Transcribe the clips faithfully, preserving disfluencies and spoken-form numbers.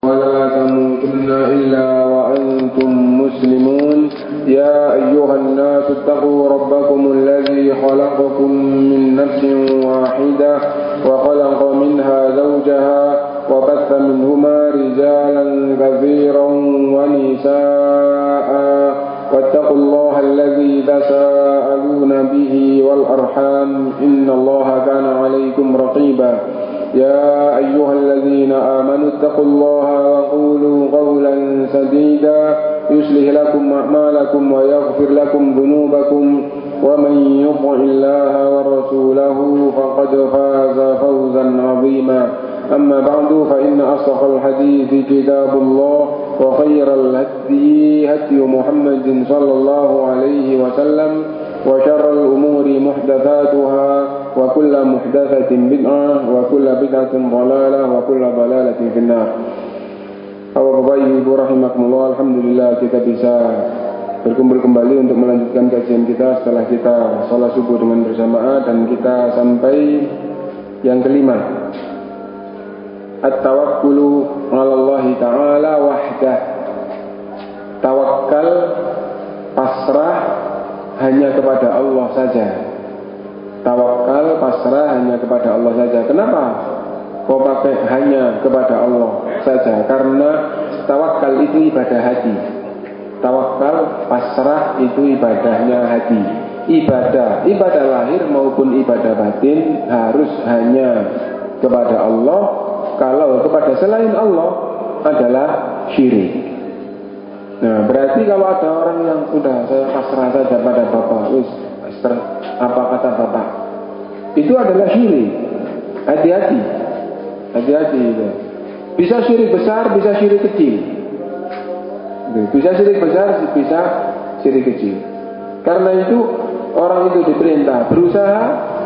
ولا تموتن إلا وأنتم مسلمون يا أيها الناس اتقوا ربكم الذي خلقكم من نفس واحدة وخلق منها زوجها وبث منهما رجالا كثيرا ونساء واتقوا الله الذي تساءلون به والأرحام إن الله كان عليكم رقيبا يا أيها الذين آمنوا اتقوا الله وقولوا قولا سديدا يصلح لكم أعمالكم ويغفر لكم ذنوبكم ومن يطع الله ورسوله فقد فاز فوزا عظيما أما بعد فإن أصدق الحديث كتاب الله وخير الهدي هدي محمد صلى الله عليه وسلم وشر الأمور محدثاتها وكل محدثة بدعة وكل بدعة ضلالة وكل ضلالة في النار. Bapak Ibu rahimakumullah, alhamdulillah kita bisa berkumpul kembali untuk melanjutkan kajian kita setelah kita salat subuh dengan berjamaah, dan kita sampai yang kelima, at-tawakkulu 'alallahi ta'ala wahdah. Tawakal, pasrah hanya kepada Allah saja. Tawakal, pasrah hanya kepada Allah saja. Kenapa kok pakai hanya kepada Allah saja? Karena tawakal itu ibadah hati. Tawakal, pasrah itu ibadahnya hati. Ibadah, ibadah lahir maupun ibadah batin harus hanya kepada Allah. Kalau kepada selain Allah adalah syirik. Nah, berarti kalau ada orang yang sudah saya pasrah saja pada Bapak, wis apa kata Bapak, itu adalah syirik. Hati-hati, hati-hati itu. Bisa syirik besar, bisa syirik kecil. Bisa syirik besar, bisa syirik kecil. Karena itu orang itu diperintah berusaha.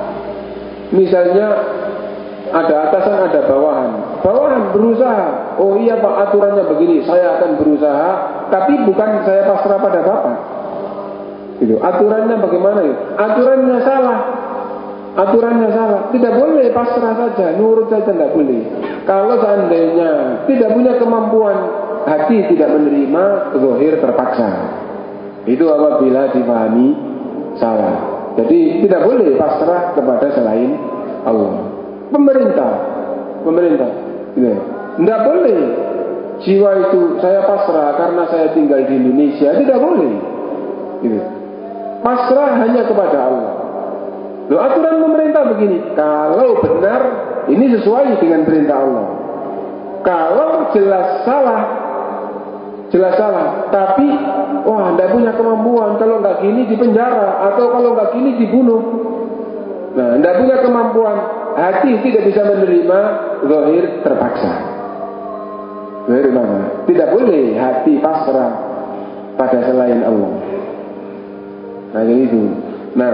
Misalnya ada atasan, ada bawahan. Bawahan berusaha. Oh iya Pak, aturannya begini, saya akan berusaha, tapi bukan saya pasrah pada Bapak. Itu aturannya bagaimana itu? Aturannya salah. Aturannya salah. Tidak boleh pasrah saja, nurut saja tidak boleh. Kalau seandainya tidak punya kemampuan, hati tidak menerima, zahir terpaksa. Itu apabila dipahami salah. Jadi tidak boleh pasrah kepada selain Allah. Pemerintah, pemerintah, gitu. Tidak boleh. Jiwa itu saya pasrah karena saya tinggal di Indonesia, tidak boleh. Gitu. Pasrah hanya kepada Allah. Loh, aturan pemerintah begini. Kalau benar, ini sesuai dengan perintah Allah. Kalau jelas salah, jelas salah. Tapi, wah, tidak punya kemampuan. Kalau nggak gini dipenjara, atau kalau nggak gini dibunuh. Nah, tidak punya kemampuan. Hati tidak bisa menerima, zahir terpaksa. Zahir mana? Tidak boleh hati pasrah pada selain Allah. Nah, itu. Nah,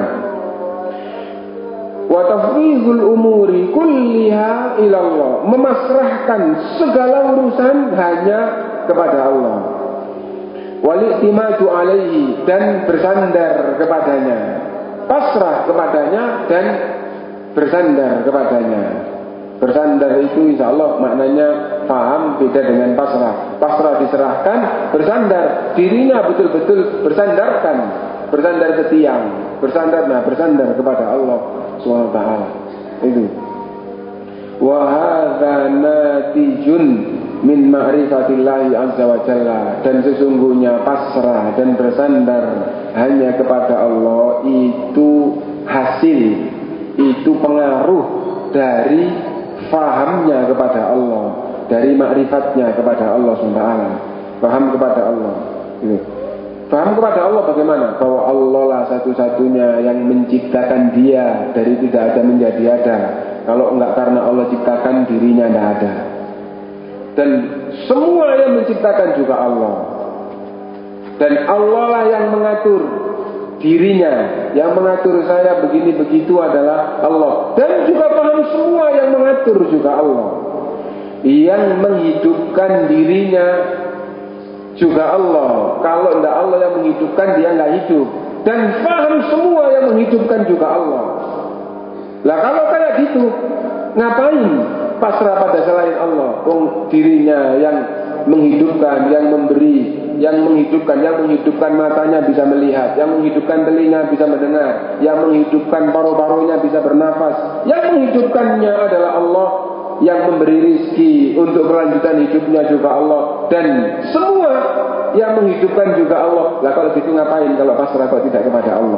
wa tafwidul umuri kulliha ila Allah. Memasrahkan segala urusan hanya kepada Allah. Wal i'timadu alaihi, dan bersandar kepadanya. Pasrah kepadanya dan bersandar kepadanya. Bersandar itu insya Allah maknanya paham, beda dengan pasrah. Pasrah diserahkan, bersandar dirinya betul-betul bersandarkan, bersandar ke tiang, bersandar nah bersandar kepada Allah subhanahu wa taala. Itu. Wa hadza natijun min ma'rifatillahi azza wa jalla. Dan sesungguhnya pasrah dan bersandar hanya kepada Allah itu hasil, itu pengaruh dari fahamnya kepada Allah, dari ma'rifatnya kepada Allah subhanahu wa taala. Faham kepada Allah. Gitu. Faham kepada Allah bagaimana? Bahwa Allah lah satu-satunya yang menciptakan dia dari tidak ada menjadi ada. Kalau enggak karena Allah ciptakan, dirinya tidak ada. Dan semua yang menciptakan juga Allah. Dan Allah lah yang mengatur dirinya, yang mengatur saya begini begitu adalah Allah. Dan juga paham semua yang mengatur juga Allah. Yang menghidupkan dirinya juga Allah. Kalau tidak Allah yang menghidupkan, dia nggak hidup. Dan paham semua yang menghidupkan juga Allah. Lah kalau kayak gitu, ngapain pasrah pada selain Allah? Wong dirinya yang menghidupkan, yang memberi, yang menghidupkan, yang menghidupkan matanya bisa melihat, yang menghidupkan telinga bisa mendengar, yang menghidupkan paru-parunya bisa bernafas, yang menghidupkannya adalah Allah, yang memberi rizki untuk kelanjutan hidupnya juga Allah, dan semua yang menghidupkan juga Allah. Lah kalau gitu ngapain kalau pasrah kok tidak kepada Allah?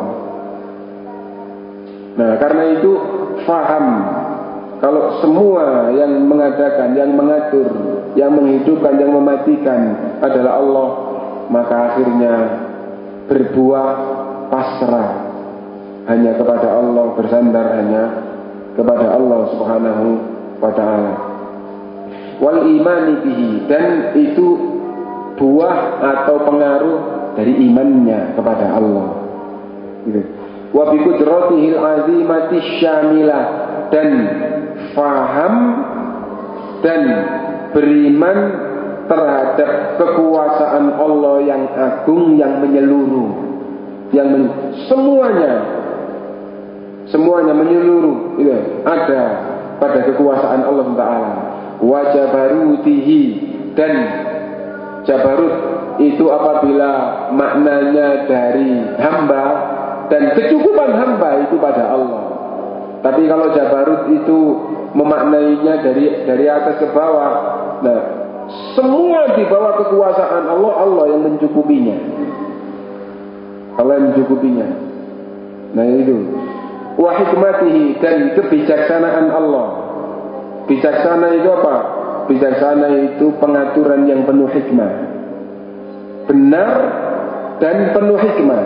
Nah, karena itu faham kalau semua yang mengadakan, yang mengatur, yang menghidupkan, yang mematikan adalah Allah, maka akhirnya berbuah pasrah hanya kepada Allah, bersandar hanya kepada Allah Subhanahu wa ta'ala. Wal imani bihi, dan itu buah atau pengaruh dari imannya kepada Allah. Gitu. Wa bi qudratihil azimati syamilah, dan faham dan beriman terhadap kekuasaan Allah yang agung, yang menyeluruh, yang men- semuanya semuanya menyeluruh, gitu, ada pada kekuasaan Allah Taala. Wa jabarutihi, dan jabarut itu apabila maknanya dari hamba, dan kecukupan hamba itu pada Allah. Tapi kalau jabarut itu memaknainya dari dari atas ke bawah, nah semua di bawah kekuasaan Allah, Allah yang mencukupinya, Allah yang mencukupinya. Nah itu. Wa hikmatihi, dan kebijaksanaan Allah. Bijaksana itu apa? Bijaksana itu pengaturan yang penuh hikmah, benar dan penuh hikmah.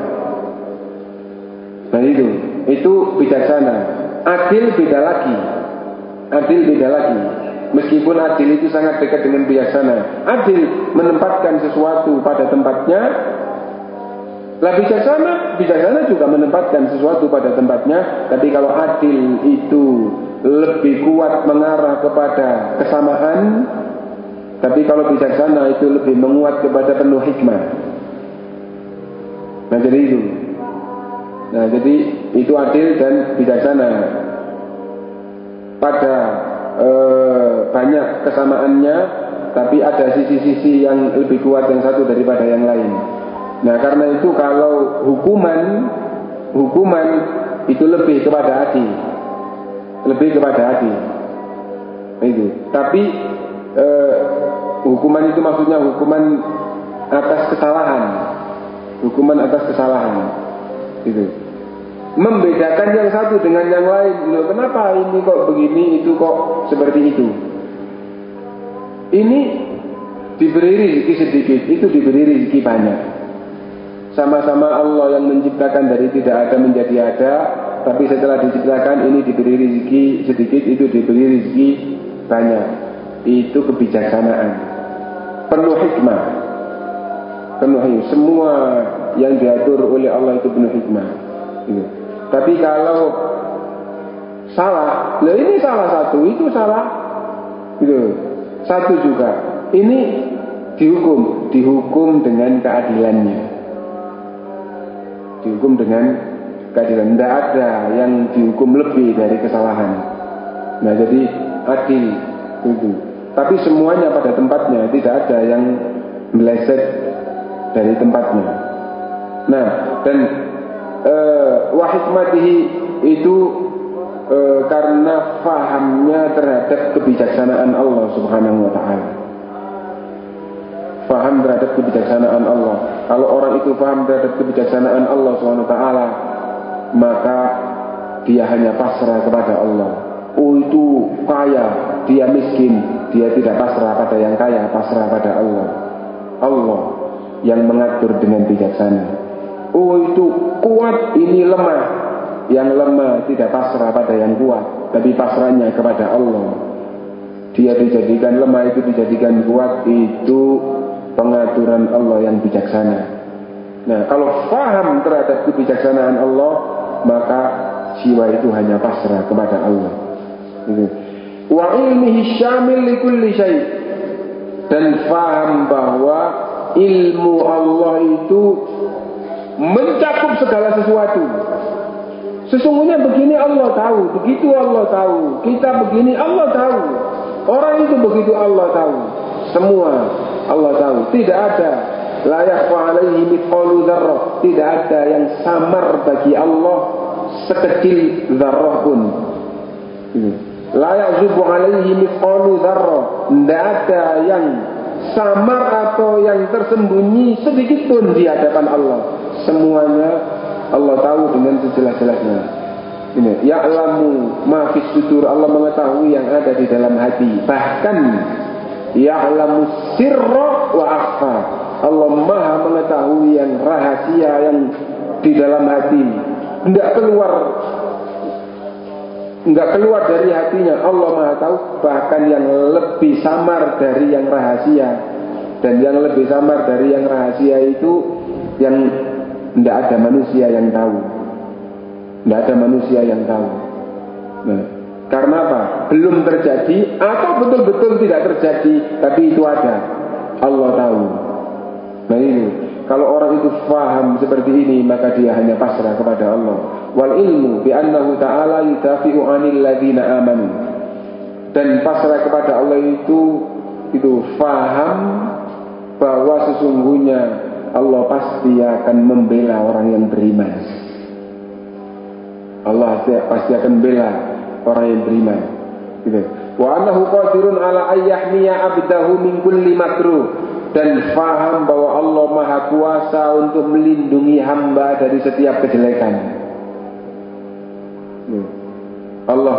Nah itu, itu bijaksana. Adil beda lagi. Adil beda lagi. Meskipun adil itu sangat dekat dengan bijaksana. Adil menempatkan sesuatu pada tempatnya. Lah bijaksana, bijaksana juga menempatkan sesuatu pada tempatnya. Tapi kalau adil itu lebih kuat mengarah kepada kesamaan, tapi kalau bijaksana itu lebih menguat kepada penuh hikmah. Nah jadi itu. Nah jadi itu adil dan bijaksana. Pada eh, banyak kesamaannya, tapi ada sisi-sisi yang lebih kuat yang satu daripada yang lain. Nah karena itu kalau hukuman hukuman itu lebih kepada adil, lebih kepada adil itu. Tapi eh, hukuman itu maksudnya hukuman atas kesalahan, hukuman atas kesalahan itu. Membedakan yang satu dengan yang lain. Loh, kenapa ini kok begini, itu kok seperti itu? Ini diberi rezeki sedikit, itu diberi rezeki banyak. Sama-sama Allah yang menciptakan dari tidak ada menjadi ada, tapi setelah diciptakan ini diberi rezeki sedikit, itu diberi rezeki banyak. Itu kebijaksanaan, penuh hikmah, penuh hikmah. Semua yang diatur oleh Allah itu penuh hikmah. Gitu. Tapi kalau salah, lah ini salah satu, itu salah, gitu. Satu juga, ini dihukum, dihukum dengan keadilannya, dihukum dengan keadilan. Tidak ada yang dihukum lebih dari kesalahan. Nah jadi adil itu. Tapi semuanya pada tempatnya, tidak ada yang meleset dari tempatnya. Nah dan Uh, wa hikmatihi itu uh, karena fahamnya terhadap kebijaksanaan Allah Subhanahu wa ta'ala. Faham terhadap kebijaksanaan Allah. Kalau orang itu faham terhadap kebijaksanaan Allah Subhanahu wa ta'ala, maka dia hanya pasrah kepada Allah. Oh itu kaya, dia miskin, dia tidak pasrah pada yang kaya, pasrah pada Allah. Allah yang mengatur dengan bijaksana. Oh itu kuat, ini lemah. Yang lemah tidak pasrah pada yang kuat, tapi pasrahnya kepada Allah. Dia dijadikan lemah, itu dijadikan kuat. Itu pengaturan Allah yang bijaksana. Nah kalau faham terhadap kebijaksanaan Allah, maka jiwa itu hanya pasrah kepada Allah. Wa ilmihi syamil likulli syai', dan faham bahwa ilmu Allah itu mencakup segala sesuatu. Sesungguhnya begini Allah tahu, begitu Allah tahu, kita begini Allah tahu, orang itu begitu Allah tahu. Semua Allah tahu. Tidak ada la yakhfa 'alaihi mithqalu dzarrah, tidak ada yang samar bagi Allah sekecil dzarrah pun. La ya'zubu 'alaihi mithqalu dzarrah, tidak ada yang samar atau yang tersembunyi sedikit pun di hadapan Allah. Semuanya Allah tahu dengan sejelas-jelasnya. Ini ya'lamu ma fis sudur, Allah mengetahui yang ada di dalam hati. Bahkan ya'lamu sirra wa akhfa, Allah Maha mengetahui yang rahasia yang di dalam hati, enggak keluar enggak keluar dari hatinya. Allah Maha tahu. Bahkan yang lebih samar dari yang rahasia, dan yang lebih samar dari yang rahasia itu yang enggak ada manusia yang tahu. Tidak ada manusia yang tahu. Nah, karena apa? Belum terjadi atau betul-betul tidak terjadi, tapi itu ada. Allah tahu. Nah ini, kalau orang itu faham seperti ini, maka dia hanya pasrah kepada Allah. Wal ilmu bi annahu ta'ala yudafi'u 'anil ladzina amanu. Dan pasrah kepada Allah itu itu faham bahwa sesungguhnya Allah pasti akan membela orang yang beriman. Allah pasti akan bela orang yang beriman. Gitu. Wa annahu qadirun ala ayyahmiya abdahu min kulli makruh, dan faham bahwa Allah Maha Kuasa untuk melindungi hamba dari setiap kejelekan. Gitu. Allah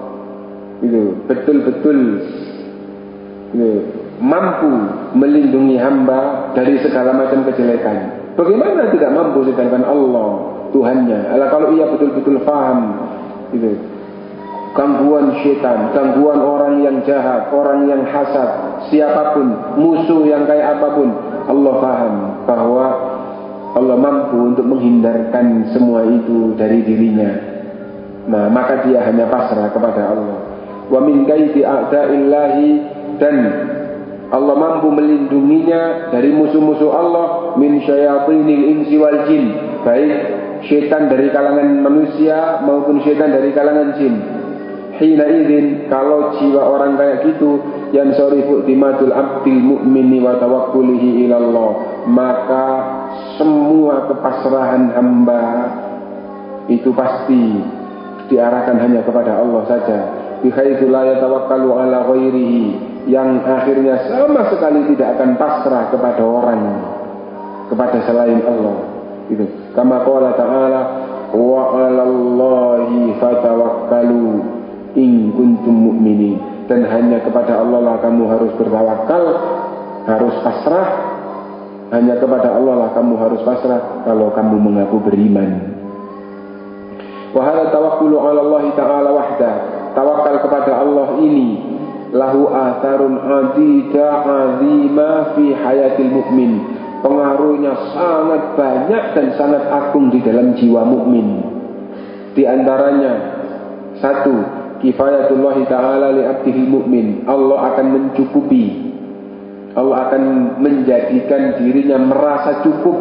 itu betul-betul gitu, mampu melindungi hamba dari segala macam kejelekan. Bagaimana tidak mampu sedangkan Allah Tuhannya? Alah, kalau ia betul-betul paham gitu, gangguan syaitan, gangguan orang yang jahat, orang yang hasad, siapapun, musuh yang kayak apapun, Allah paham bahwa Allah mampu untuk menghindarkan semua itu dari dirinya. Nah, maka dia hanya pasrah kepada Allah. Wa min kaidi a'da'illahi, dan Allah mampu melindunginya dari musuh-musuh Allah, min syayatinil insi wal jin, baik syaitan dari kalangan manusia maupun syaitan dari kalangan jin. Hina idzin, kalau jiwa orang kayak gitu, yang sorifu timadul abdil mu'mini wa tawakkulihi ilallah, maka semua kepasrahan hamba itu pasti diarahkan hanya kepada Allah saja. Bihaitsu la yatawakkalu ala ghairihi, yang akhirnya sama sekali tidak akan pasrah kepada orang, kepada selain Allah. Itu kama qala ta'ala wa 'alallahi fatawakkalu in kuntum mu'minin, dan hanya kepada Allah lah kamu harus bertawakal, harus pasrah. Hanya kepada Allah lah kamu harus pasrah kalau kamu mengaku beriman. Wa hadza tawakkulu 'ala Allah ta'ala wahda, tawakal kepada Allah ini lahu atharun adida azima fi hayatil mu'min, pengaruhnya sangat banyak dan sangat agung di dalam jiwa mukmin. Di antaranya satu, kifayatullah ta'ala li abdihil mu'min, Allah akan mencukupi, Allah akan menjadikan dirinya merasa cukup,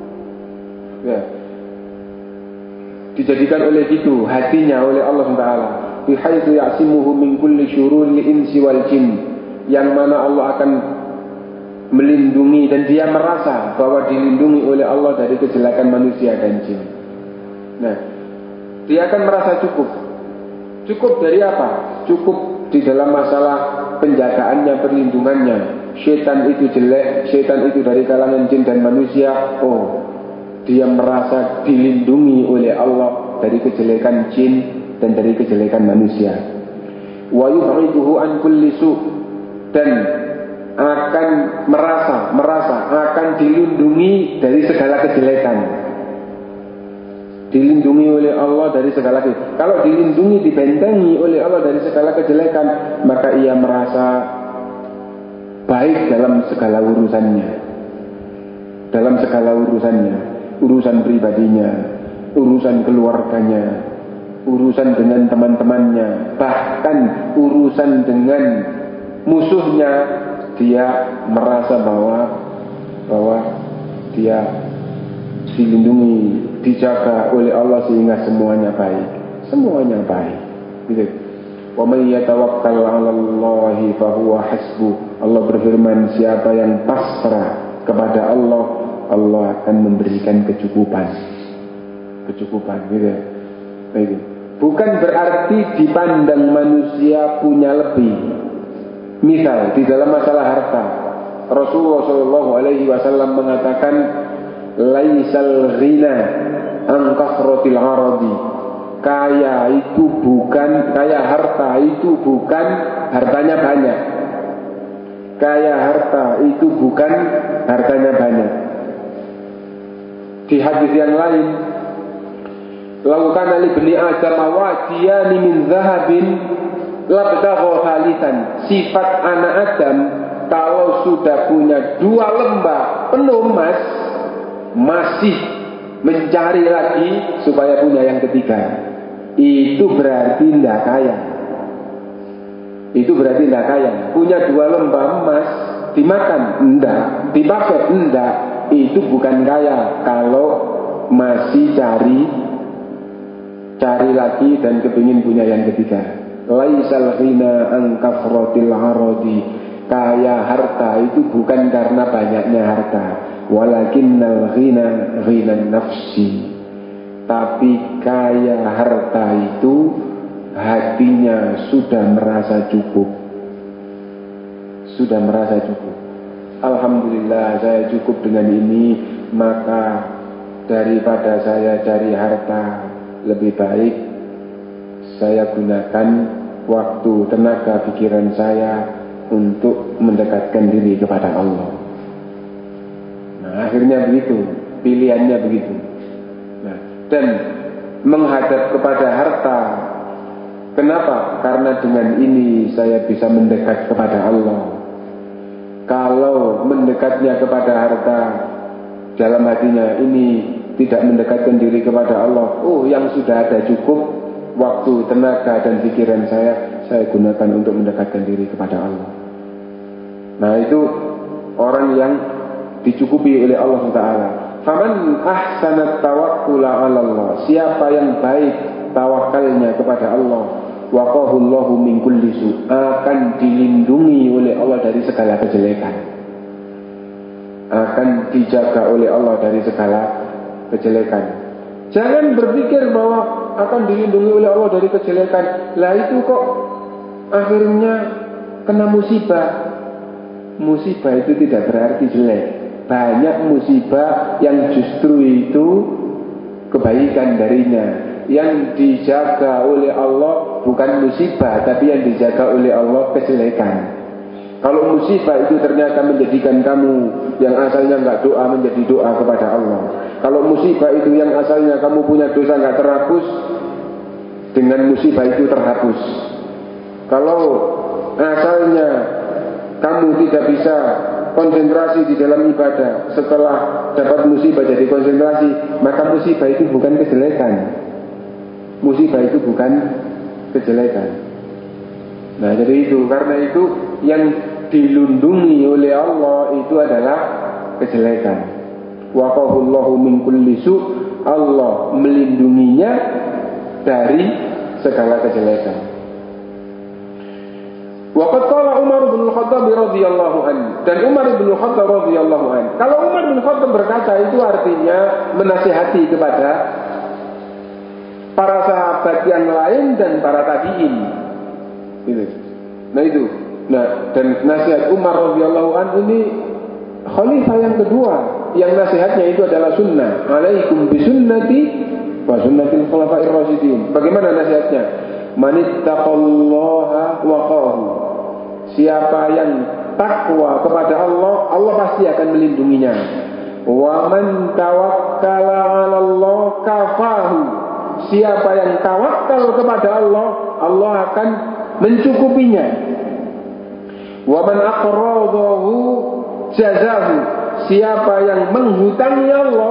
ya, dijadikan oleh itu hatinya oleh Allah subhanahu wa taala. Bihaitsu ya'simuhu min kulli syururil insi wal jin, yang mana Allah akan melindungi dan dia merasa bahwa dilindungi oleh Allah dari kejelekan manusia dan jin. Nah, dia akan merasa cukup. Cukup dari apa? Cukup di dalam masalah penjagaannya, perlindungannya. Syaitan itu jelek, syaitan itu dari kalangan jin dan manusia. Oh, dia merasa dilindungi oleh Allah dari kejelekan jin dan dari kejelekan manusia. Wa yub'iduhu an kulli su', dan akan merasa merasa akan dilindungi dari segala kejelekan. Dilindungi oleh Allah dari segala kejelekan. Kalau dilindungi, dibentengi oleh Allah dari segala kejelekan, maka ia merasa baik dalam segala urusannya. Dalam segala urusannya, urusan pribadinya, urusan keluarganya, urusan dengan teman-temannya, bahkan urusan dengan musuhnya, dia merasa bahwa bahwa dia dilindungi, dijaga oleh Allah sehingga semuanya baik, semuanya baik. Gitu. Wa may yatawakkal 'alallahi fahuwa hasbuh. Allah berfirman, siapa yang pasrah kepada Allah, Allah akan memberikan kecukupan. Kecukupan gitu ya. Baik. Bukan berarti dipandang manusia punya lebih. Misal di dalam masalah harta, Rasulullah shallallahu alaihi wasallam mengatakan, laisal ghina an kasratil 'aradi. Kaya itu bukan, kaya harta itu bukan hartanya banyak. Kaya harta itu bukan hartanya banyak. Di hadis yang lain, lau kana li bani adam wadiyani min zahabin labtagha thalithan. Sifat anak Adam kalau sudah punya dua lembah penuh emas, masih mencari lagi supaya punya yang ketiga. Itu berarti tidak kaya. Itu berarti tidak kaya. Punya dua lembah emas, dimakan enggak, dipakai enggak, itu bukan kaya. Kalau masih cari cari lagi dan kepingin punya yang ketiga. Laisal ghina an kasratil 'aradi. Kaya harta itu bukan karena banyaknya harta, walakinnal ghina ghinan nafsi. Tapi kaya harta itu hatinya sudah merasa cukup. Sudah merasa cukup. Alhamdulillah saya cukup dengan ini, maka daripada saya cari harta, lebih baik saya gunakan waktu, tenaga, pikiran saya untuk mendekatkan diri kepada Allah. Nah, akhirnya begitu, pilihannya begitu. Nah, dan menghadap kepada harta, kenapa? Karena dengan ini saya bisa mendekat kepada Allah. Kalau mendekatnya kepada harta, dalam hatinya ini tidak mendekatkan diri kepada Allah, oh yang sudah ada cukup, waktu, tenaga dan pikiran saya, saya gunakan untuk mendekatkan diri kepada Allah. Nah, itu orang yang dicukupi oleh Allah subhanahu wa taala. Faman ahsanat tawakkula 'ala Allah. Siapa yang baik tawakalnya kepada Allah, waqahullahu min kulli su', akan dilindungi oleh Allah dari segala kejelekan. Akan dijaga oleh Allah dari segala kejelekan. Jangan berpikir bahwa akan dilindungi oleh Allah dari kejelekan. Lah itu kok akhirnya kena musibah. Musibah itu tidak berarti jelek. Banyak musibah yang justru itu kebaikan darinya. Yang dijaga oleh Allah bukan musibah, tapi yang dijaga oleh Allah kejelekan. Kalau musibah itu ternyata menjadikan kamu yang asalnya nggak doa menjadi doa kepada Allah. Kalau musibah itu yang asalnya kamu punya dosa nggak terhapus, dengan musibah itu terhapus. Kalau asalnya kamu tidak bisa konsentrasi di dalam ibadah, setelah dapat musibah jadi konsentrasi, maka musibah itu bukan kejelekan. Musibah itu bukan kejelekan. Nah, jadi itu, karena itu yang dilindungi oleh Allah itu adalah kejelekan. Waqahullahu min kulli su', Allah melindunginya dari segala kejelekan. Waqad qala Umar bin Khattab radhiyallahu anhu, dan Umar bin Khattab radhiyallahu anhu. Kalau Umar bin Khattab berkata, itu artinya menasihati kepada para sahabat yang lain dan para tabi'in. Gitu. Nah itu. Nah, dan nasihat Umar radhiyallahu anhu ini khalifah yang kedua, yang nasihatnya itu adalah sunnah. Alaikum bisunnati wa sunnatil khulafa'ir rasyidin. Bagaimana nasihatnya? Manittaqallaha waqahu. Siapa yang takwa kepada Allah, Allah pasti akan melindunginya. Wa man tawakkala 'ala Allah kafahu. Siapa yang tawakal kepada Allah, Allah akan mencukupinya. Wa man aqradahu jazahu. Siapa yang menghutangi Allah,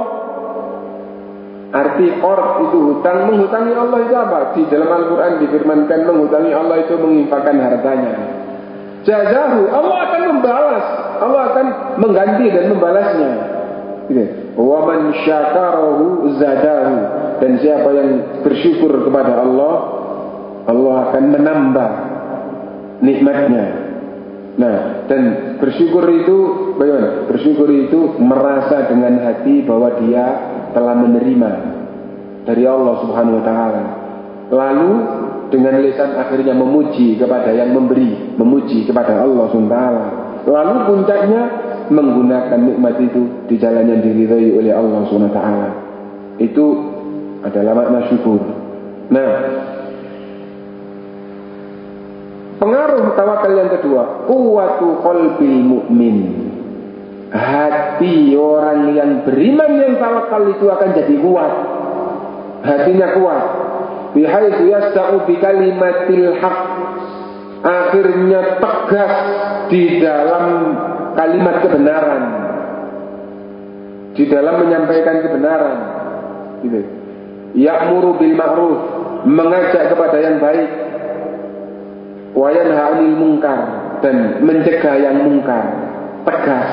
arti qard itu hutang, menghutangi Allah itu apa? Di dalam Al-Quran difirmankan menghutangi Allah itu menginfakkan hartanya. Jazahu, Allah akan membalas, Allah akan mengganti dan membalasnya. Gitu. Wa man syakarahu zadahu. Dan siapa yang bersyukur kepada Allah, Allah akan menambah nikmatnya. Nah, dan bersyukur itu bagaimana? Bersyukur itu merasa dengan hati bahwa dia telah menerima dari Allah Subhanahu wa taala. Lalu dengan lisan akhirnya memuji kepada yang memberi, memuji kepada Allah Subhanahu wa taala. Lalu puncaknya menggunakan nikmat itu di jalan yang diridhai oleh Allah Subhanahu wa taala. Itu adalah makna syukur. Nah, pengaruh tawakal yang kedua, quwwatu qalbil mu'min. Hati orang yang beriman yang tawakal itu akan jadi kuat. Hatinya kuat. Bihaitsu yasta'u bi kalimatil haq. Akhirnya tegas di dalam kalimat kebenaran. Di dalam menyampaikan kebenaran. Gitu. Ya'muru bil ma'ruf, mengajak kepada yang baik. Wa yanha 'anil munkar, dan mencegah yang mungkar, tegas.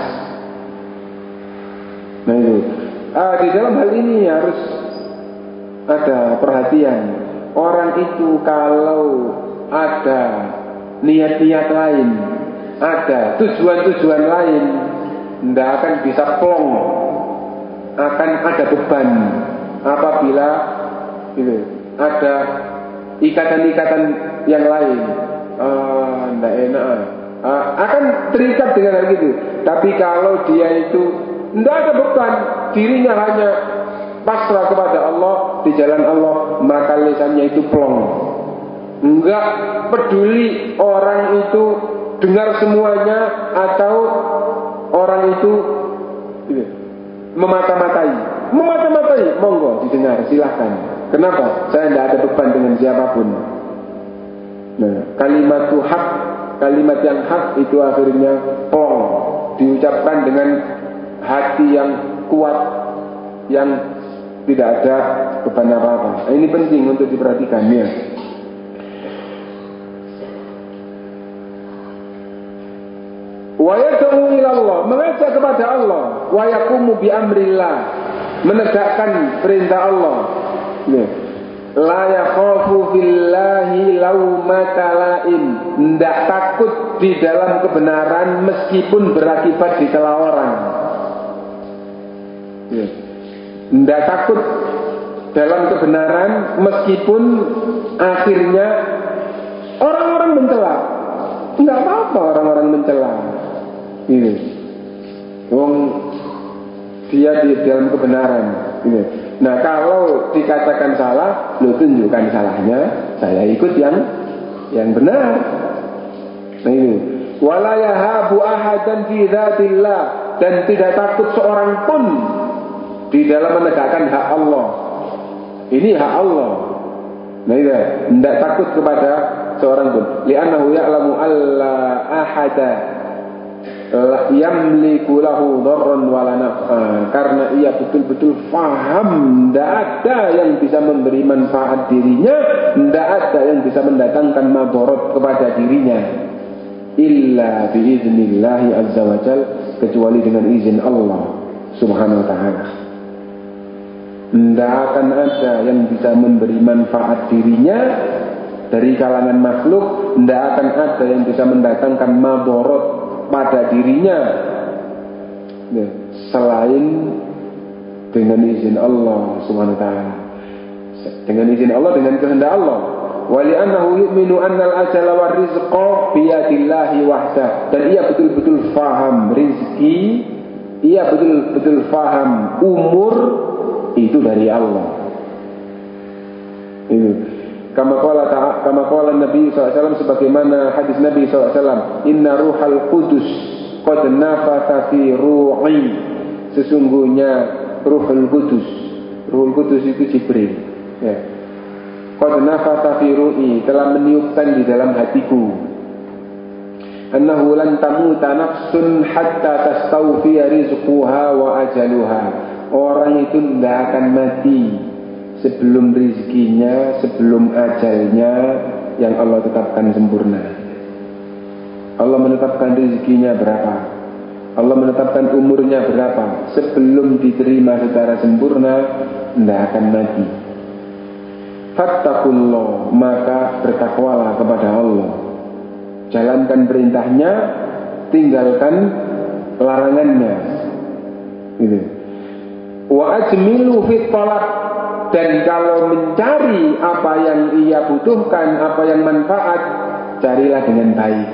Nah itu. Ah, di dalam hal ini harus ada perhatian. Orang itu kalau ada niat-niat lain, ada tujuan-tujuan lain, tidak akan bisa plong, akan ada beban apabila itu ada ikatan-ikatan yang lain. Ah, tidak enak. Ah, akan terikat dengan hal itu. Tapi kalau dia itu tidak ada beban, dirinya hanya pasrah kepada Allah, di jalan Allah, maka lisannya itu plong. Enggak peduli orang itu dengar semuanya atau orang itu gitu, memata-matai. Memata-matai, monggo didengar, silahkan. Kenapa? Saya tidak ada beban dengan siapapun. Nah, kalimat itu hak, kalimat yang hak itu akhirnya plong, diucapkan dengan hati yang kuat, yang tidak ada beban apa-apa. Nah, ini penting untuk diperhatikan ya. Wa yad'u ila Allah, mengajak kepada Allah, wa yaqumu bi amrillah, menegakkan perintah Allah. Nih. La yakhafu billahi laumata laim, tidak takut di dalam kebenaran meskipun berakibat dicela orang. Tidak takut dalam kebenaran meskipun akhirnya orang-orang mencela. Tidak apa-apa orang-orang mencela. Ini, wong dia di dalam kebenaran. Ini. Nah, kalau dikatakan salah, lo tunjukkan salahnya, saya ikut yang yang benar. Nah ini, wala yahabu ahadan fi dzatillah, dan tidak takut seorang pun di dalam menegakkan hak Allah. Ini hak Allah. Nah ini, tidak takut kepada seorang pun. Li'annahu ya'lamu alla ahada yamliku lahu dharran wala naf'a, karena ia betul-betul faham tidak ada yang bisa memberi manfaat dirinya, tidak ada yang bisa mendatangkan madarat kepada dirinya illa biiznillahi azza wa jal, kecuali dengan izin Allah subhanahu wa ta'ala. Tidak akan ada yang bisa memberi manfaat dirinya dari kalangan makhluk, tidak akan ada yang bisa mendatangkan madarat pada dirinya ya, selain dengan izin Allah subhanahu wa ta'ala, dengan izin Allah, dengan kehendak Allah. Wa li'annahu yu'minu annal ajala war rizqa biyadillahi wahdah, dan ia betul-betul faham rizki, ia betul-betul faham umur itu dari Allah. Ini Kama qala ta'ala, kama qala Nabi sallallahu alaihi wasallam, sebagaimana hadis Nabi sallallahu alaihi wasallam, inna ruhal qudus qad nafatha fi ruhi, sesungguhnya ruhul qudus, ruhul qudus itu Jibril ya, qad nafatha fi ruhi, telah meniupkan di dalam hatiku, annahu lan tamuta nafsun hatta tastawfiya rizquha wa ajaluha, orang itu tidak akan mati sebelum rizkinya, sebelum ajalnya yang Allah tetapkan sempurna. Allah menetapkan rizkinya berapa, Allah menetapkan umurnya berapa, sebelum diterima secara sempurna tidak akan mati. fattaqullah, maka bertakwalah kepada Allah. Jalankan perintahnya, tinggalkan larangannya. Gitu. Wa ajmilu fit talab, dan kalau mencari apa yang ia butuhkan, apa yang manfaat, carilah dengan baik.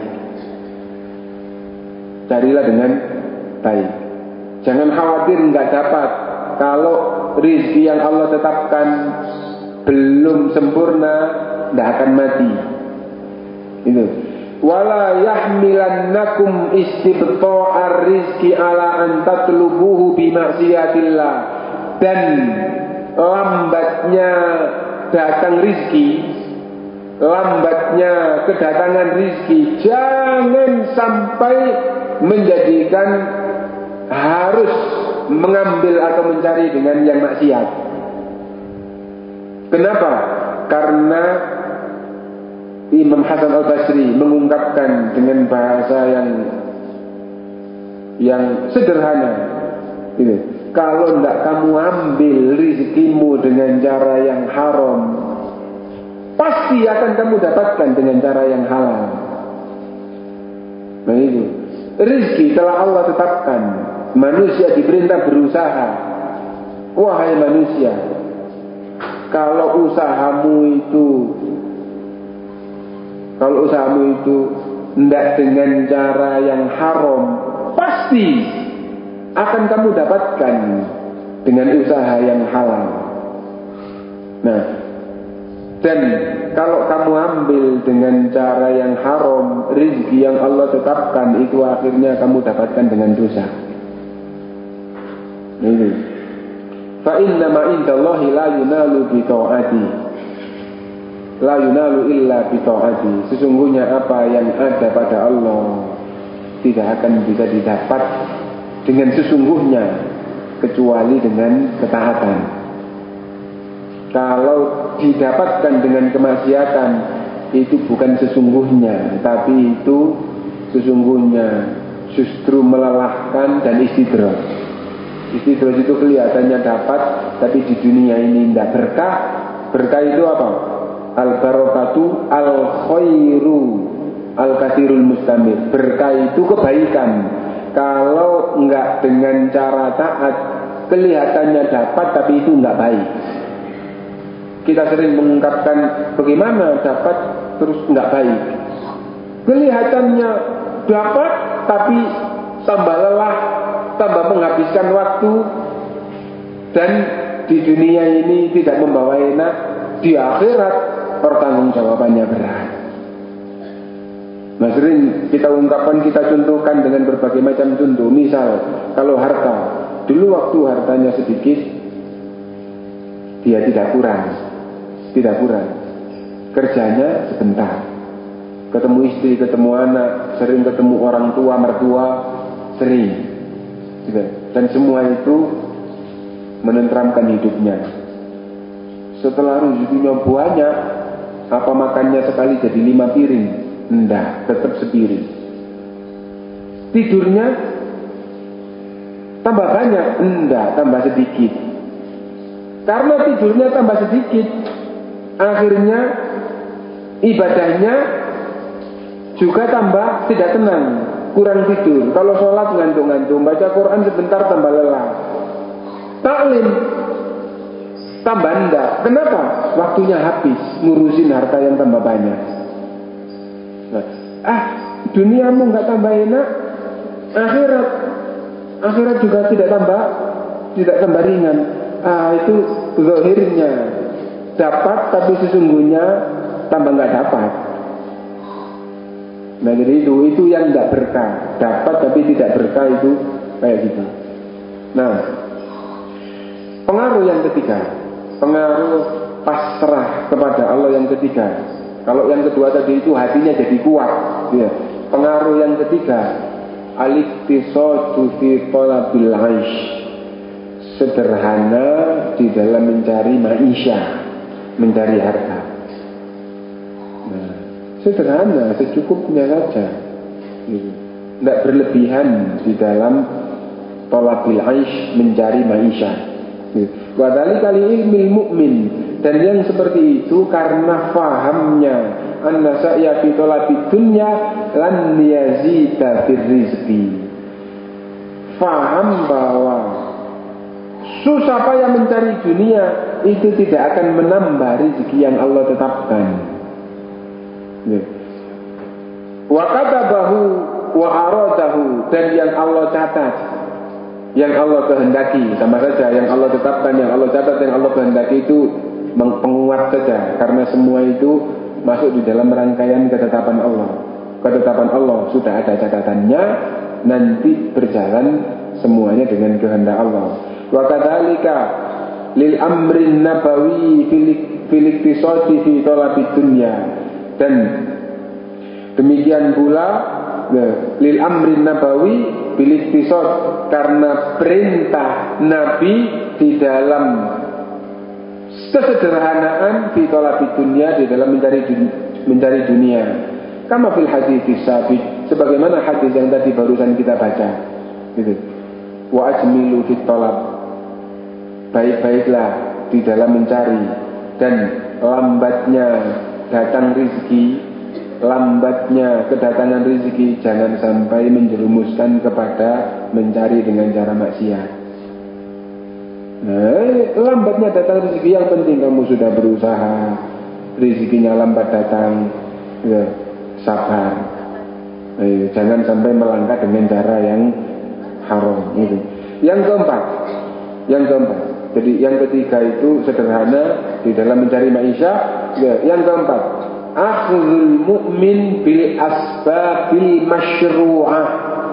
Carilah dengan baik. Jangan khawatir nggak dapat. Kalau rezeki yang Allah tetapkan belum sempurna, tidak akan mati. Itu. Wala yahmilannakum istibta'ar rizki ala an tatlubuhu bi maksiatillah, dan lambatnya datang rizki, lambatnya kedatangan rizki jangan sampai menjadikan harus mengambil atau mencari dengan yang maksiat. Kenapa? Karena Imam Hasan Al-Basri mengungkapkan dengan bahasa yang yang sederhana, gitu. Kalau tidak kamu ambil rezekimu dengan cara yang haram, pasti akan kamu dapatkan dengan cara yang halal. Nah itu, rezeki telah Allah tetapkan. Manusia diperintah berusaha. Wahai manusia, kalau usahamu itu Kalau usahamu itu tidak dengan cara yang haram, pasti akan kamu dapatkan dengan usaha yang halal. Nah, dan kalau kamu ambil dengan cara yang haram, rezeki yang Allah tetapkan itu akhirnya kamu dapatkan dengan dosa. Ini. Fa inna ma indallahi la yunalu bi ta'ati. La yunalu illa bi ta'ati. Sesungguhnya apa yang ada pada Allah tidak akan bisa didapat dengan sesungguhnya kecuali dengan ketaatan. Kalau didapatkan dengan kemaksiatan, itu bukan sesungguhnya, tapi itu sesungguhnya justru melelahkan dan istidraj. Istidraj itu kelihatannya dapat, tapi di dunia ini tidak berkah. Berkah itu apa? Al-barakatu al-khairu al-kathirul mustamir. Berkah itu kebaikan. Kalau enggak dengan cara taat, kelihatannya dapat tapi itu enggak baik. Kita sering mengungkapkan bagaimana dapat terus enggak baik. Kelihatannya dapat tapi tambah lelah, tambah menghabiskan waktu, dan di dunia ini tidak membawa enak. Di akhirat pertanggungjawabannya berat. Nah, sering kita ungkapkan, kita contohkan dengan berbagai macam contoh. Misal, kalau harta, dulu waktu hartanya sedikit, dia tidak kurang, tidak kurang. Kerjanya sebentar, ketemu istri, ketemu anak, sering ketemu orang tua, mertua, sering. Dan semua itu menenteramkan hidupnya. Setelah rezekinya banyak, apa makannya sekali jadi lima piring? Enggak, tetap sepiring. Tidurnya tambah banyak? Enggak, tambah sedikit. Karena tidurnya tambah sedikit, akhirnya ibadahnya juga tambah tidak tenang, kurang tidur. Kalau sholat ngantuk-ngantuk, baca Quran sebentar tambah lelah. Taklim tambah enggak. Kenapa? Waktunya habis ngurusin harta yang tambah banyak. Nah, ah, duniamu enggak tambah enak, akhirat akhirat juga tidak tambah tidak tambah ringan. Ah, itu zahirnya dapat tapi sesungguhnya tambah enggak dapat. Nah, jadi itu itu yang enggak berkah. Dapat tapi tidak berkah, itu kayak gitu. Nah, pengaruh yang ketiga, pengaruh pasrah kepada Allah yang ketiga. Kalau yang kedua tadi itu hatinya jadi kuat, ya. Pengaruh yang ketiga, al-iqtisadu fi talabil 'aish. Sederhana di dalam mencari maisha, mencari harta. Nah, sederhana, secukupnya saja. Tidak berlebihan di dalam talabil 'aish, mencari maisha. Wa dzalika li ilmil mu'min, dan yang seperti itu karena fahamnya anna sa'ya fi talabid dunya lan yazida fir rizqi. Faham bahwa susah payah mencari dunia itu tidak akan menambah rezeki yang Allah tetapkan. Wa katabahu wa aradahu, dan yang Allah catat, yang Allah kehendaki, sama saja yang Allah tetapkan, yang Allah catat, yang Allah kehendaki itu penguat saja, karena semua itu masuk di dalam rangkaian ketetapan Allah. Ketetapan Allah sudah ada catatannya, nanti berjalan semuanya dengan kehendak Allah. Wa kadzalika lil amrin nabawi fil iktisadi fi talabid dunya, dan demikian pula lil amrin nabawi bil iktisad, karena perintah Nabi di dalam kesederhanaan fi talabid dunya, di dalam mencari dunia, mencari dunia. Kama fil hadits sabit, sebagaimana hadis yang tadi barusan kita baca, gitu. Wa ajmilu fit talab, baik-baiklah di dalam mencari, dan lambatnya datang rezeki, lambatnya kedatangan rezeki jangan sampai menjerumuskan kepada mencari dengan cara maksiat. Nah, lambatnya datang rezeki, yang penting kamu sudah berusaha, rezekinya lambat datang, ya, sabar. Eh, jangan sampai melangkah dengan cara yang haram. Gitu. Yang keempat, yang keempat. Jadi yang ketiga itu sederhana di dalam mencari maisha. Ya, yang keempat, akhdhul mu'min bil asbabil masyru'ah.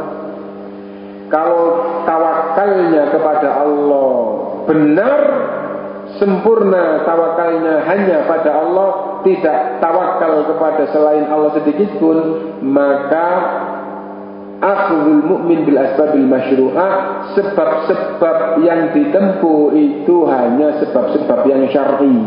Kalau tawakalnya kepada Allah benar, sempurna tawakalnya hanya pada Allah, tidak tawakal kepada selain Allah sedikit pun, maka akhdhul mu'min bil asbabil masyru'ah, sebab-sebab yang ditempuh itu hanya sebab-sebab yang syar'i.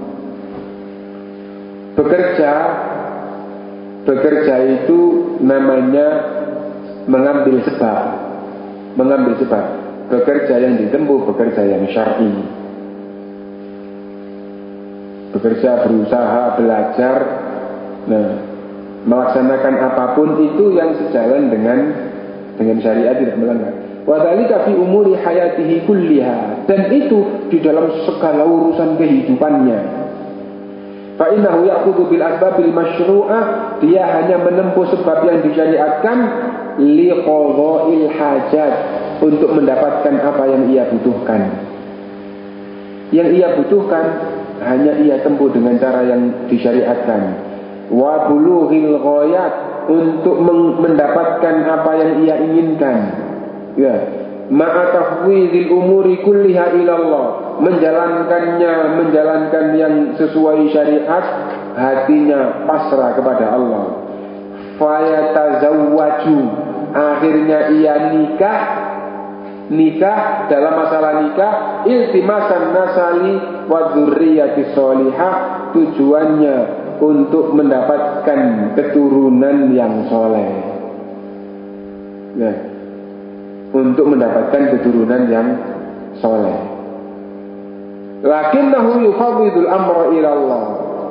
Bekerja, bekerja itu namanya mengambil sebab, mengambil sebab. Bekerja yang ditempuh bekerja yang syar'i. Bekerja, berusaha, belajar, nah, melaksanakan apapun itu yang sejalan dengan dengan syariat, tidak melanggar. Wa dzalika fi umuri hayatihi kulliha, dan itu di dalam segala urusan kehidupannya. Fa innahu ya'khudhu bil asbabil masyru'ah, dia hanya menempuh sebab yang disyariatkan li qadha'il hajat, untuk mendapatkan apa yang ia butuhkan. Yang ia butuhkan hanya ia tempuh dengan cara yang disyariatkan. Wa bulughil ghayat, untuk mendapatkan apa yang ia inginkan. Ya, ma'a tafwidil umuri kulliha ilallah, menjalankannya, menjalankan yang sesuai syariat, hatinya pasrah kepada Allah. Fayatazawwaju, akhirnya ia nikah, nikah dalam masalah nikah, iltimasan nasali wa dzurriyyati sholihah, tujuannya untuk mendapatkan keturunan yang soleh. Ya, untuk mendapatkan keturunan yang soleh. Lakinnahu yufawwidul amra ila Allah,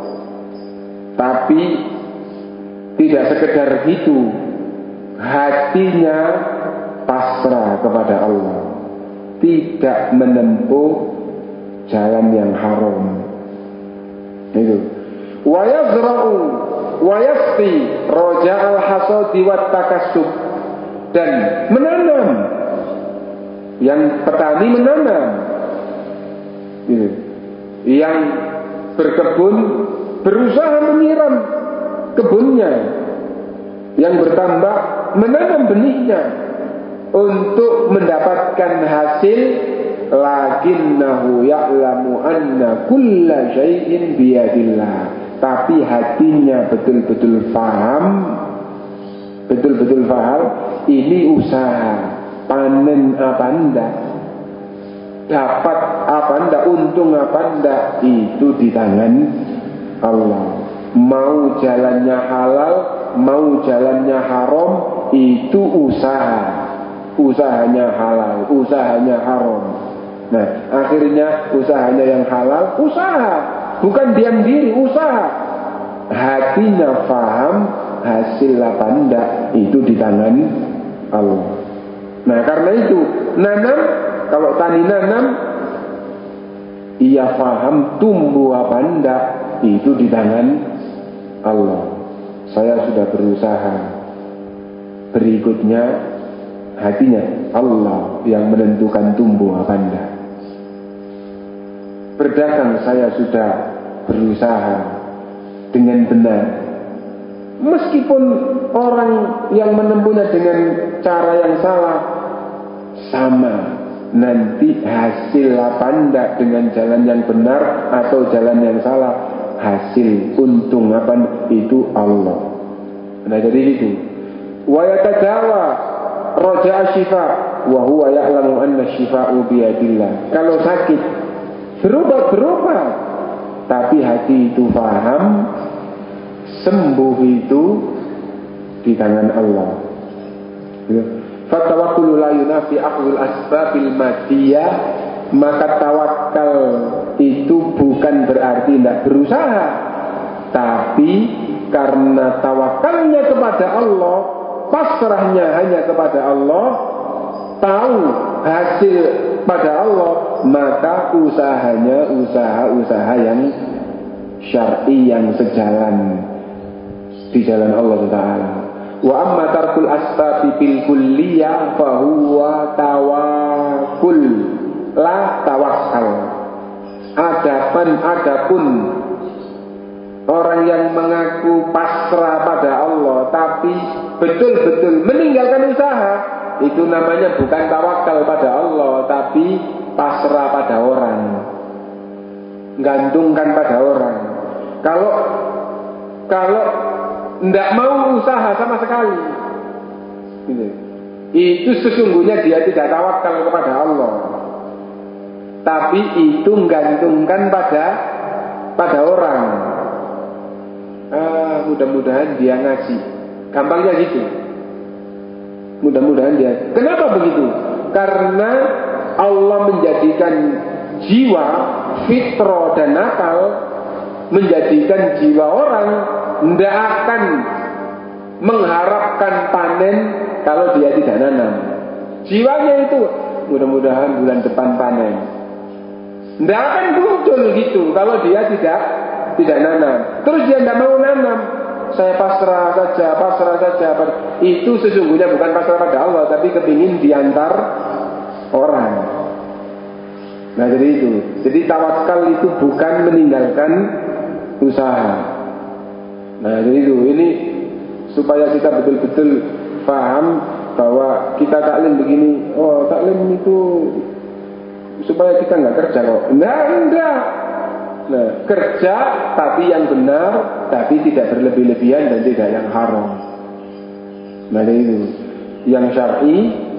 tapi tidak sekedar itu, hatinya pasrah kepada Allah, tidak menempuh jalan yang haram. Itu. Wa yazra'u wa yasqi raja'al hasadi wat takassub, dan menanam, yang petani menanam, gitu. Yang berkebun berusaha menyiram kebunnya, yang bertambak menanam benihnya untuk mendapatkan hasil. Lakinnahu ya'lamu anna kulla syai'in biyadillah, tapi hatinya betul-betul paham, betul-betul paham ini usaha, panen apa enggak, dapat apa enggak, untung apa enggak, itu di tangan Allah. Mau jalannya halal, mau jalannya haram, itu usaha, usahanya halal, usahanya haram. Nah, akhirnya usahanya yang halal, usaha, bukan diam diri, usaha. Hatinya faham, hasil apa enggak itu di tangan Allah. Nah, karena itu nanam, kalau tani nanam, ia faham tumbuh apa enggak itu di tangan Allah. Saya sudah berusaha. Berikutnya hatinya Allah yang menentukan tumbuh apa enggak. Berdagang saya sudah berusaha dengan benar. Meskipun orang yang menempuhnya dengan cara yang salah, sama. Nanti hasil apa enggak dengan jalan yang benar atau jalan yang salah, hasil untung apa itu Allah. Nah, jadi itu. Wa yatadawa raja'a syifa wa huwa ya'lamu anna syifa'u biyadillah. Kalau sakit berobat-berobat, tapi hati itu paham sembuh itu di tangan Allah. Fatawakkulu la yunafi akhdhul asbabil madiyah. Maka tawakal itu bukan berarti tidak berusaha, tapi karena tawakalnya kepada Allah, pasrahnya hanya kepada Allah, tahu hasil pada Allah, maka usahanya usaha-usaha yang syar'i, yang sejalan di jalan Allah Taala. Wa amma tarkul asbabi bil kulliyah fa huwa tawakkul la tawakkal. Adapun adapun orang yang mengaku pasrah pada Allah tapi betul-betul meninggalkan usaha, itu namanya bukan tawakal pada Allah, tapi pasrah pada orang, gantungkan pada orang. Kalau kalau tidak mau usaha sama sekali, gitu, itu sesungguhnya dia tidak tawakal kepada Allah, tapi itu menggantungkan pada pada orang. Ah, mudah-mudahan dia ngasih, gampangnya gitu. Mudah-mudahan dia. Kenapa begitu? Karena Allah menjadikan jiwa, fitrah dan akal, menjadikan jiwa orang tidak akan mengharapkan panen kalau dia tidak nanam. Jiwanya itu mudah-mudahan bulan depan panen. Tidak akan muncul gitu kalau dia tidak tidak nanam. Terus dia tidak mau nanam, saya pasrah saja, pasrah saja. Itu sesungguhnya bukan pasrah pada Allah, tapi kepingin diantar orang. Nah, jadi itu. Jadi tawakal itu bukan meninggalkan usaha. Nah, jadi itu. Ini supaya kita betul-betul paham bahwa kita taklim begini. Oh, taklim itu supaya kita nggak kerja kok. Nah, enggak. Nah, kerja tapi yang benar, tapi tidak berlebih-lebihan dan tidak yang haram. Nah, jadi itu. Yang syar'i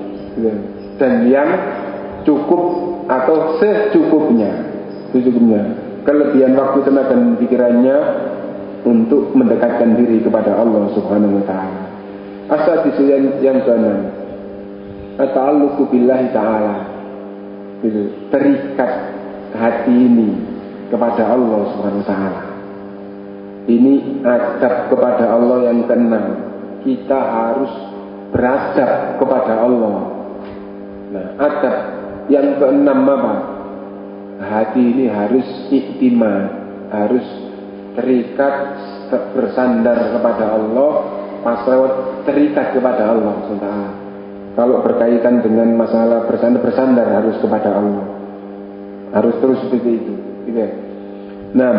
dan yang cukup atau secukupnya. Secukupnya. Kelebihan waktu, tenaga dan pikirannya untuk mendekatkan diri kepada Allah Subhanahu wa taala. Asadisu yang yang keenam, at-ta'alluqu billahi ta'ala. Itu, terikat hati ini kepada Allah Subhanahu wa taala. Ini adab kepada Allah yang keenam. Kita harus beradab kepada Allah. Nah, adab yang keenam apa? Hati ini harus iktimad, harus terikat, bersandar kepada Allah, pasrah, terikat kepada Allah subhanahu wa taala. Kalau berkaitan dengan masalah bersandar, bersandar harus kepada Allah, harus terus seperti itu, gitu ya. Nah,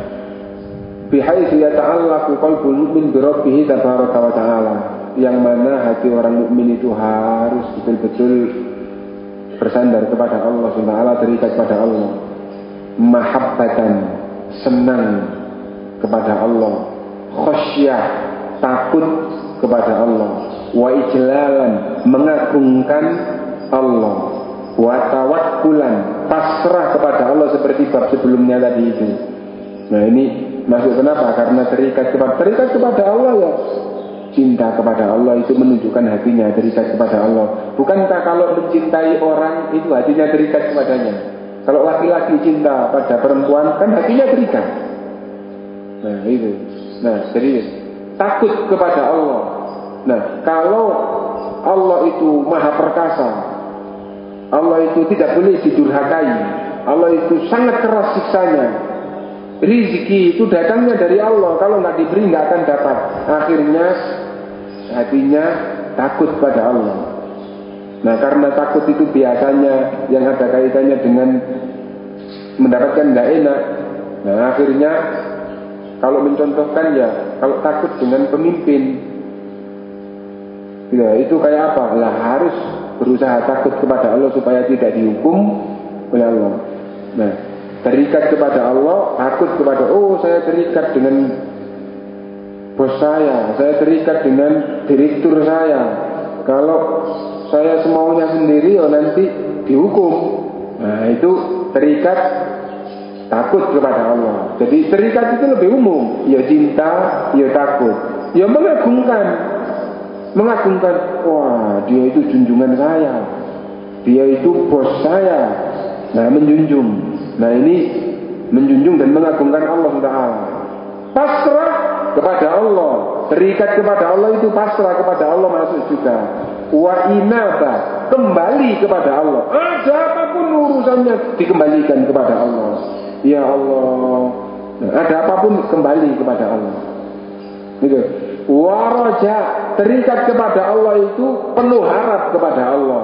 bihaitsu yata'allaqu qalbul mu'min bi rabbih tabaraka wa ta'ala, yang mana hati orang mukmin itu harus betul-betul bersandar kepada Allah subhanahu wa taala, terikat kepada Allah, mahabbatan, senang kepada Allah, khasyah, takut kepada Allah, wa ijlalan, mengagungkan Allah, wa tawakkulan, pasrah kepada Allah seperti bab sebelumnya tadi itu. Nah, ini masuk kenapa? Karena terikat kepada terikat kepada Allah ya. cinta kepada Allah itu menunjukkan hatinya terikat kepada Allah. Bukankah kalau mencintai orang itu hatinya terikat kepadanya? Kalau laki-laki cinta pada perempuan kan hatinya terikat. Nah itu. Nah jadi takut kepada Allah. Nah kalau Allah itu maha perkasa, Allah itu tidak boleh didurhakai, Allah itu sangat keras siksanya. Rizki itu datangnya dari Allah, kalau nggak diberi nggak akan dapat. Akhirnya hatinya takut pada Allah. Nah karena takut itu biasanya yang ada kaitannya dengan mendapatkan nggak enak. Nah akhirnya kalau mencontohkan ya, kalau takut dengan pemimpin, ya itu kayak apa? Lah harus berusaha takut kepada Allah supaya tidak dihukum oleh Allah. Nah terikat kepada Allah, takut kepada, oh saya terikat dengan bos saya, saya terikat dengan direktur saya. Kalau saya semaunya sendiri, oh nanti dihukum. Nah itu terikat takut kepada Allah. Jadi terikat itu lebih umum. Ya cinta, ya takut, ya mengagungkan, mengagungkan. Wah dia itu junjungan saya, dia itu bos saya. Nah menjunjung. Nah ini menjunjung dan mengagungkan Allah Taala. Pasrah kepada Allah, terikat kepada Allah itu pasrah kepada Allah masuk juga. Wa inaba, kembali kepada Allah. Ada apapun urusannya dikembalikan kepada Allah. Ya Allah, nah, ada apapun kembali kepada Allah. Gitu. Wa raja, terikat kepada Allah itu penuh harap kepada Allah.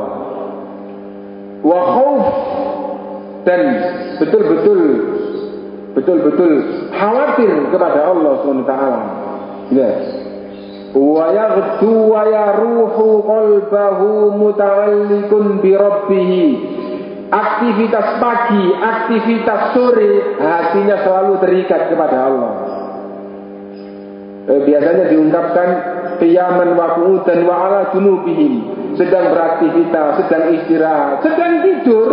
Wa khauf, dan betul-betul betul-betul khawatir kepada Allah subhanahu wa taala. Ya. Wa yaghdu wa yaruhu qalbahu muta'alliqun bi rabbih. Aktivitas pagi, aktivitas sore, hatinya selalu terikat kepada Allah. Eh, biasanya diungkapkan qiyaman wa qu'udan wa ala junubihim, sedang beraktivitas, sedang istirahat, sedang tidur,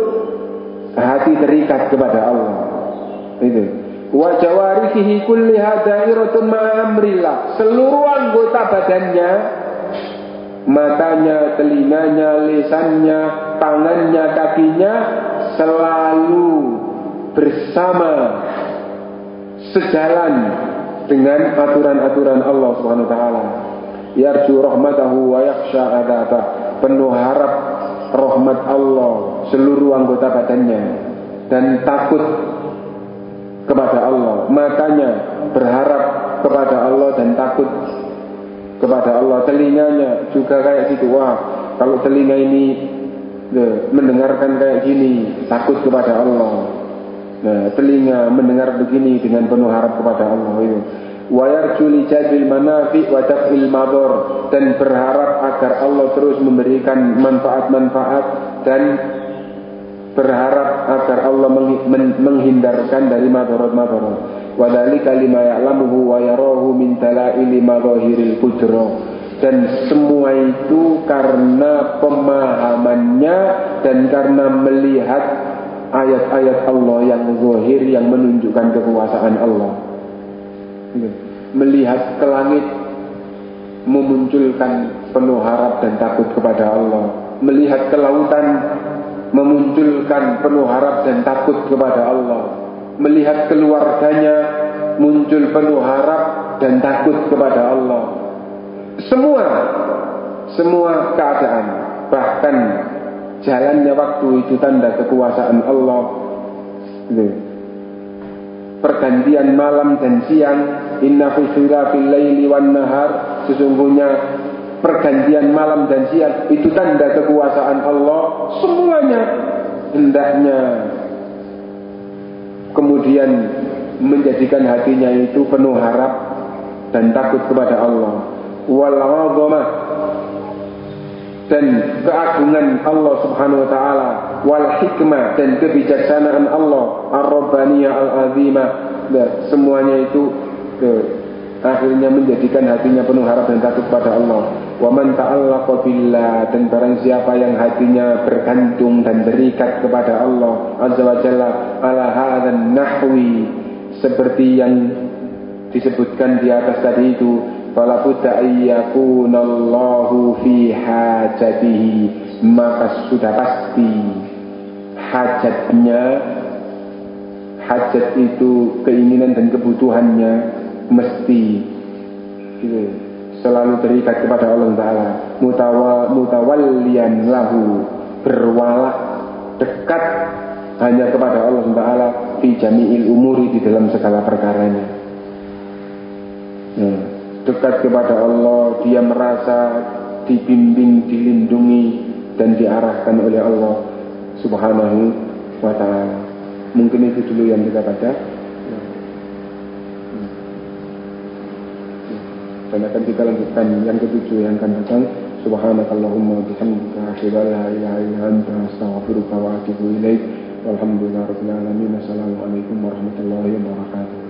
hati terikat kepada Allah. Itu. Wa jawarihi kulliha da'iratun ma'amrillah. Seluruh anggota badannya, matanya, telinganya, lisannya, tangannya, kakinya selalu bersama, sejalan dengan aturan-aturan Allah Subhanahu wa taala. Yarju rahmatahu wa yakhsha 'adzabah. Penuh harap rahmat Allah seluruh anggota badannya dan takut kepada Allah. Matanya berharap kepada Allah dan takut kepada Allah. Telinganya juga kayak gitu. Wah, kalau telinga ini de, mendengarkan kayak gini, takut kepada Allah. Nah, telinga mendengar begini dengan penuh harap kepada Allah itu. Wa yarju li jadil manafi wa daf'il madar, dan berharap agar Allah terus memberikan manfaat-manfaat dan berharap agar Allah menghindarkan dari madarat-madarat. Wa dzalika lima ya'lamuhu wa yarahu min dalaili madhahiril qudrah. Dan semua itu karena pemahamannya dan karena melihat ayat-ayat Allah yang zahir yang menunjukkan kekuasaan Allah. Melihat ke langit memunculkan penuh harap dan takut kepada Allah. Melihat ke lautan memunculkan penuh harap dan takut kepada Allah. Melihat keluarganya muncul penuh harap dan takut kepada Allah. Semua semua keadaan, bahkan jalannya waktu itu tanda kekuasaan Allah. Pergantian malam dan siang, inna fi khilafil laili wan nahar, sesungguhnya pergantian malam dan siang itu tanda kekuasaan Allah. Semuanya hendaknya kemudian menjadikan hatinya itu penuh harap dan takut kepada Allah. Wal 'azamah, dan keagungan Allah Subhanahu wa taala, wal hikmah, dan kebijaksanaan Allah, ar-rabbaniyah al-azimah. Semuanya itu ke, akhirnya menjadikan hatinya penuh harap dan takut pada Allah. Wa man ta'allaqa billah, dan barang siapa yang hatinya bergantung dan terikat kepada Allah azza wa jalla ala hadzal nahwi, seperti yang disebutkan di atas tadi itu, fala budda ayyakunallahu fi hajatihi, maka sudah pasti hajatnya, hajat itu keinginan dan kebutuhannya mesti gitu, selalu terikat kepada Allah Ta'ala, mutawa, mutawallian lahu, berwala dekat hanya kepada Allah Ta'ala fi jami'il umuri, di dalam segala perkaranya. Nah, dekat kepada Allah, dia merasa dibimbing, dilindungi dan diarahkan oleh Allah Subhanahu wa Ta'ala. Mungkin itu dulu yang kita baca. Dan akan kita lanjutkan yang ketujuh yang akan datang. Subhanakallahumma bihamdika asyhadu an la ilaha illa anta astaghfiruka wa atubu ilaik. Walhamdulillahirabbil alamin. Assalamualaikum warahmatullahi wabarakatuh.